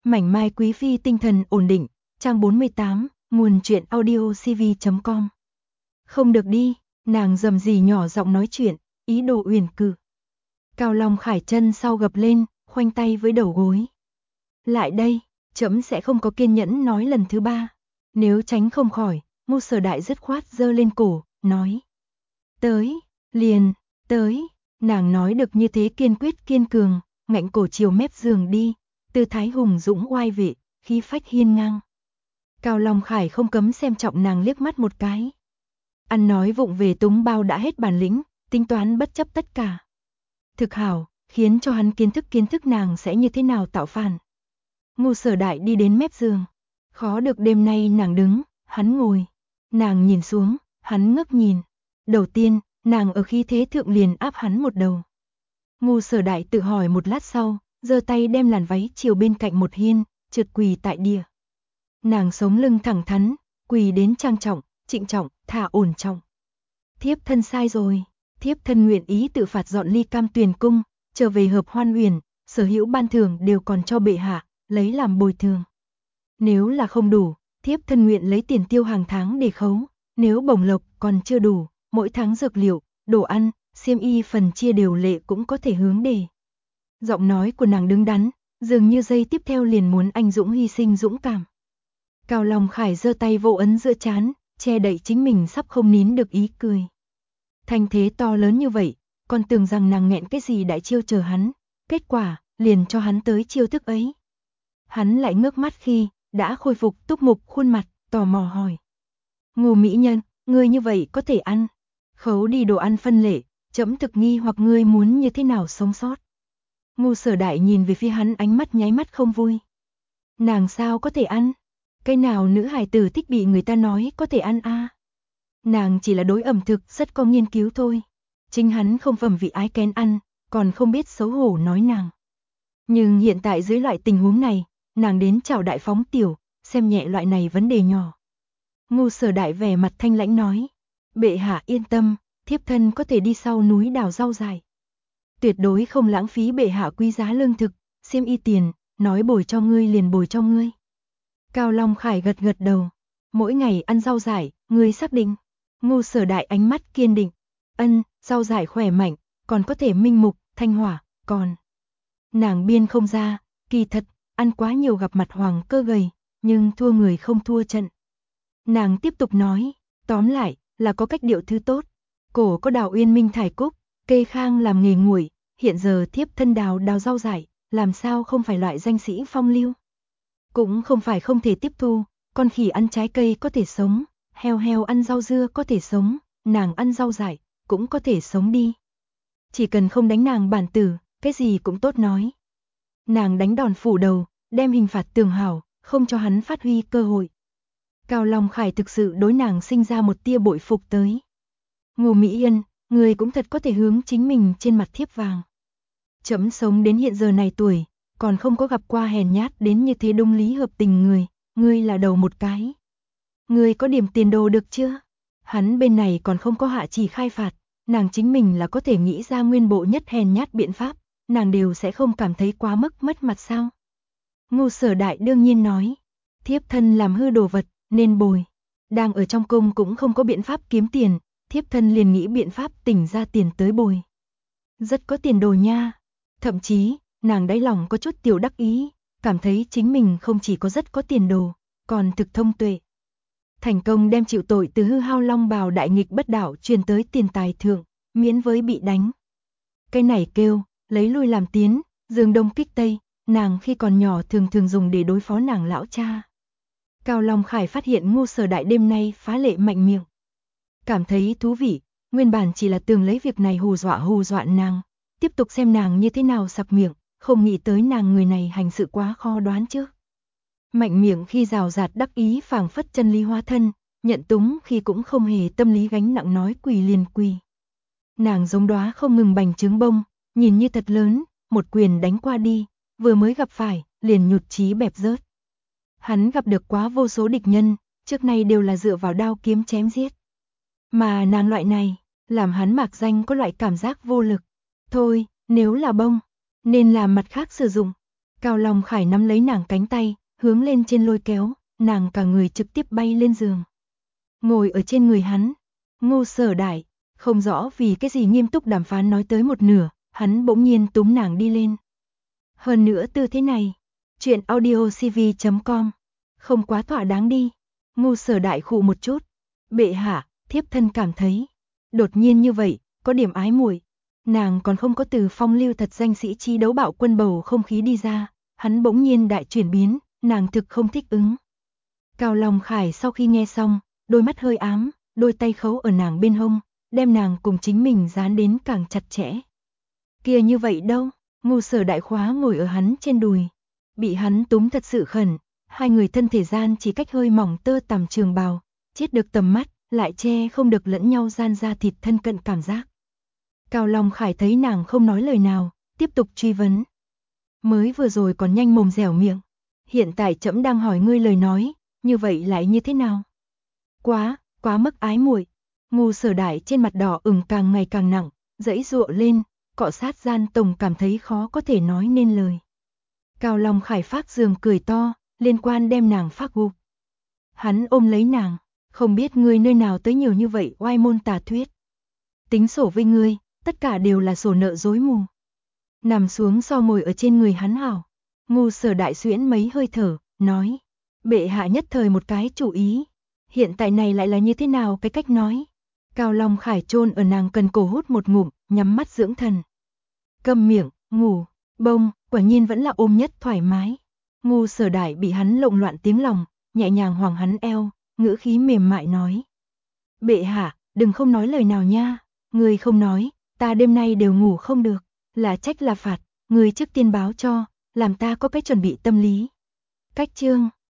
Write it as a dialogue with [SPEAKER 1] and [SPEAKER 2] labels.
[SPEAKER 1] Mảnh mai quý phi tinh thần ổn định, trang 48, nguồn truyện audio cv.com. Không được đi, nàng rầm rì nhỏ giọng nói chuyện, ý đồ uyển cự. Cao Long Khải chân sau gập lên, khoanh tay với đầu gối. Lại đây, trẫm sẽ không có kiên nhẫn nói lần thứ ba. Nếu tránh không khỏi, Ngô Sở Đại dứt khoát giơ lên cổ, nói. Tới, liền, tới, nàng nói được như thế kiên quyết kiên cường, ngạnh cổ chiều mép giường đi, tư thái hùng dũng oai vệ, khí phách hiên ngang. Cao Long Khải không cấm xem trọng nàng liếc mắt một cái. Ăn nói vụng về túng bao đã hết bản lĩnh, tính toán bất chấp tất cả. Thực hảo, khiến cho hắn kiến thức nàng sẽ như thế nào tạo phản. Ngô Sở Đại đi đến mép giường. Khó được đêm nay nàng đứng, hắn ngồi. Nàng nhìn xuống, hắn ngước nhìn. Đầu tiên, nàng ở khí thế thượng liền áp hắn một đầu. Ngô Sở Đại tự hỏi một lát sau, giơ tay đem làn váy chiều bên cạnh một hiên, trượt quỳ tại địa. Nàng sống lưng thẳng thắn, quỳ đến trang trọng, trịnh trọng, thả ổn trọng. Thiếp thân sai rồi, thiếp thân nguyện ý tự phạt dọn ly Cam Tuyền cung, trở về Hợp Hoan Uyển, sở hữu ban thưởng đều còn cho bệ hạ, lấy làm bồi thường. Nếu là không đủ, thiếp thân nguyện lấy tiền tiêu hàng tháng để khấu, nếu bổng lộc còn chưa đủ, mỗi tháng dược liệu, đồ ăn, xiêm y phần chia đều lệ cũng có thể hướng đề. Giọng nói của nàng đứng đắn, dường như giây tiếp theo liền muốn anh dũng hy sinh dũng cảm. Cao Long Khải giơ tay vô ấn giữa trán, che đậy chính mình sắp không nín được ý cười. Thanh thế to lớn như vậy, còn tưởng rằng nàng nghẹn cái gì đại chiêu chờ hắn, kết quả, liền cho hắn tới chiêu thức ấy. Hắn lại ngước mắt khi, đã khôi phục túc mục khuôn mặt, tò mò hỏi. Ngô mỹ nhân, ngươi như vậy có thể ăn. Khấu đi đồ ăn phân lệ, trẫm thực nghi hoặc ngươi muốn như thế nào sống sót. Ngô Sở Đại nhìn về phía hắn ánh mắt nháy mắt không vui. Nàng sao có thể ăn? Cái nào nữ hài tử thích bị người ta nói có thể ăn a? Nàng chỉ là đối ẩm thực rất có nghiên cứu thôi. Chính hắn không phẩm vị ái kén ăn, còn không biết xấu hổ nói nàng. Nhưng hiện tại dưới loại tình huống này, nàng đến chào đại phóng tiểu, xem nhẹ loại này vấn đề nhỏ. Ngô Sở Đại vẻ mặt thanh lãnh nói. Bệ hạ yên tâm, thiếp thân có thể đi sau núi đào rau dại. Tuyệt đối không lãng phí bệ hạ quý giá lương thực, xiêm y tiền, nói bồi cho ngươi liền bồi cho ngươi. Cao Long Khải gật gật đầu. Mỗi ngày ăn rau dại, ngươi xác định. Ngô Sở Đại ánh mắt kiên định. Ân, rau dại khỏe mạnh, còn có thể minh mục, thanh hỏa, còn. Nàng biên không ra, kỳ thật, ăn quá nhiều gặp mặt hoàng cơ gầy, nhưng thua người không thua trận. Nàng tiếp tục nói, tóm lại, là có cách điệu thứ tốt. Cổ có đào uyên minh thải cúc, kê khang làm nghề nguội, hiện giờ thiếp thân đào rau dại, làm sao không phải loại danh sĩ phong lưu. Cũng không phải không thể tiếp thu, con khỉ ăn trái cây có thể sống, heo ăn rau dưa có thể sống, nàng ăn rau dại, cũng có thể sống đi. Chỉ cần không đánh nàng bản tử, cái gì cũng tốt nói. Nàng đánh đòn phủ đầu, đem hình phạt tường hảo, không cho hắn phát huy cơ hội. Cao Long Khải thực sự đối nàng sinh ra một tia bội phục tới. Ngô Mỹ Yên, người cũng thật có thể hướng chính mình trên mặt thiếp vàng. Trẫm sống đến hiện giờ này tuổi, còn không có gặp qua hèn nhát đến như thế đông lý hợp tình người, ngươi là đầu một cái. Ngươi có điểm tiền đồ được chưa? Hắn bên này còn không có hạ chỉ khai phạt, nàng chính mình là có thể nghĩ ra nguyên bộ nhất hèn nhát biện pháp, nàng đều sẽ không cảm thấy quá mức mất mặt sao? Ngô Sở Đại đương nhiên nói, thiếp thân làm hư đồ vật, nên bồi. Đang ở trong cung cũng không có biện pháp kiếm tiền, thiếp thân liền nghĩ biện pháp tỉnh ra tiền tới bồi. Rất có tiền đồ nha. Thậm chí, nàng đáy lòng có chút tiểu đắc ý, cảm thấy chính mình không chỉ có rất có tiền đồ, còn thực thông tuệ. Thành công đem chịu tội từ hư hao long bào đại nghịch bất đạo truyền tới tiền tài thượng, miễn với bị đánh. Cái này kêu, lấy lui làm tiến, dương đông kích tây, nàng khi còn nhỏ thường dùng để đối phó nàng lão cha. Cao Long Khải phát hiện Ngô Sở Đại đêm nay phá lệ mạnh miệng. Cảm thấy thú vị, nguyên bản chỉ là tưởng lấy việc này hù dọa nàng, tiếp tục xem nàng như thế nào sặc miệng, không nghĩ tới nàng người này hành sự quá khó đoán chứ. Mạnh miệng khi rào rạt đắc ý phảng phất chân lý hóa thân, nhận túng khi cũng không hề tâm lý gánh nặng nói quỳ liền quỳ. Nàng giống đóa không ngừng bành trướng bông, nhìn như thật lớn, một quyền đánh qua đi, vừa mới gặp phải, liền nhụt chí bẹp rớt. Hắn gặp được quá vô số địch nhân, trước nay đều là dựa vào đao kiếm chém giết. Mà nàng loại này, làm hắn mạc danh có loại cảm giác vô lực. Thôi, nếu là bông, nên làm mặt khác sử dụng. Cao Long Khải nắm lấy nàng cánh tay, hướng lên trên lôi kéo, nàng cả người trực tiếp bay lên giường. Ngồi ở trên người hắn, Ngô Sở Đại, không rõ vì cái gì nghiêm túc đàm phán nói tới một nửa, hắn bỗng nhiên túm nàng đi lên. Hơn nữa tư thế này, chuyện audiocv.com, không quá thỏa đáng đi. Ngô Sở Đại khụ một chút, bệ hạ, thiếp thân cảm thấy, đột nhiên như vậy, có điểm ái muội. Nàng còn không có từ phong lưu thật danh sĩ chi đấu bạo quân bầu không khí đi ra, hắn bỗng nhiên đại chuyển biến, nàng thực không thích ứng. Cao Long Khải sau khi nghe xong, đôi mắt hơi ám, đôi tay khấu ở nàng bên hông, đem nàng cùng chính mình dán đến càng chặt chẽ. Kia như vậy đâu, Ngô Sở Đại khóa ngồi ở hắn trên đùi, bị hắn túm thật sự khẩn, hai người thân thể gian chỉ cách hơi mỏng tơ tằm trường bào, chiết được tầm mắt, lại che không được lẫn nhau gian da thịt thân cận cảm giác. Cao Long Khải thấy nàng không nói lời nào, tiếp tục truy vấn. Mới vừa rồi còn nhanh mồm dẻo miệng, hiện tại trẫm đang hỏi ngươi lời nói, như vậy lại như thế nào? Quá mức ái muội. Ngô Sở Đại trên mặt đỏ ửng càng ngày càng nặng, giãy giụa lên, cọ sát gian tổng cảm thấy khó có thể nói nên lời. Cao Long Khải phát giường cười to, liên quan đem nàng phát gục. Hắn ôm lấy nàng, không biết ngươi nơi nào tới nhiều như vậy oai môn tà thuyết. Tính sổ với ngươi, tất cả đều là sổ nợ dối mù. Nằm xuống so ngồi ở trên người hắn hảo. Ngô Sở Đại xuyễn mấy hơi thở, nói. Bệ hạ nhất thời một cái chủ ý. Hiện tại này lại là như thế nào cái cách nói? Cao Long Khải chôn ở nàng cần cổ hút một ngụm, nhắm mắt dưỡng thần. Câm miệng, ngủ, bông, quả nhiên vẫn là ôm nhất thoải mái. Ngô Sở Đại bị hắn lộn loạn tiếng lòng, nhẹ nhàng hoàng hắn eo, ngữ khí mềm mại nói. Bệ hạ, đừng không nói lời nào nha, người không nói, ta đêm nay đều ngủ không được, là trách là phạt, người trước tiên báo cho, làm ta có cái chuẩn bị tâm lý. Cách chương